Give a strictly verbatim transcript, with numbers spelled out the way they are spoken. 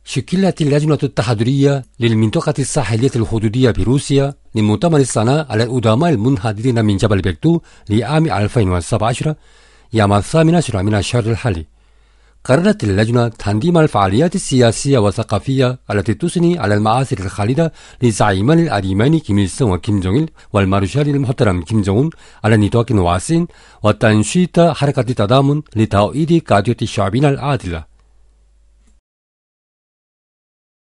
شكلت اللجنة التحضيرية للمنطقة الساحلية الحدودية بروسيا لمؤتمر السنة على الأدماء المنحدرين من جبل بيكتو لعام ألفين وسبعة عشر يوم الثامن عشر من الشهر الحالي. قررت اللجنة تنظيم الفعاليات السياسية والثقافية التي تثني على المآثر الخالدة لزعيمان الأريمان كيم إل سونغ وكيم جونغ إل والمارشال المحترم كيم جونغ أون على نطاق واسع، وتنشيط حركة التضامن لتوحيد قضية شعبنا العادلة.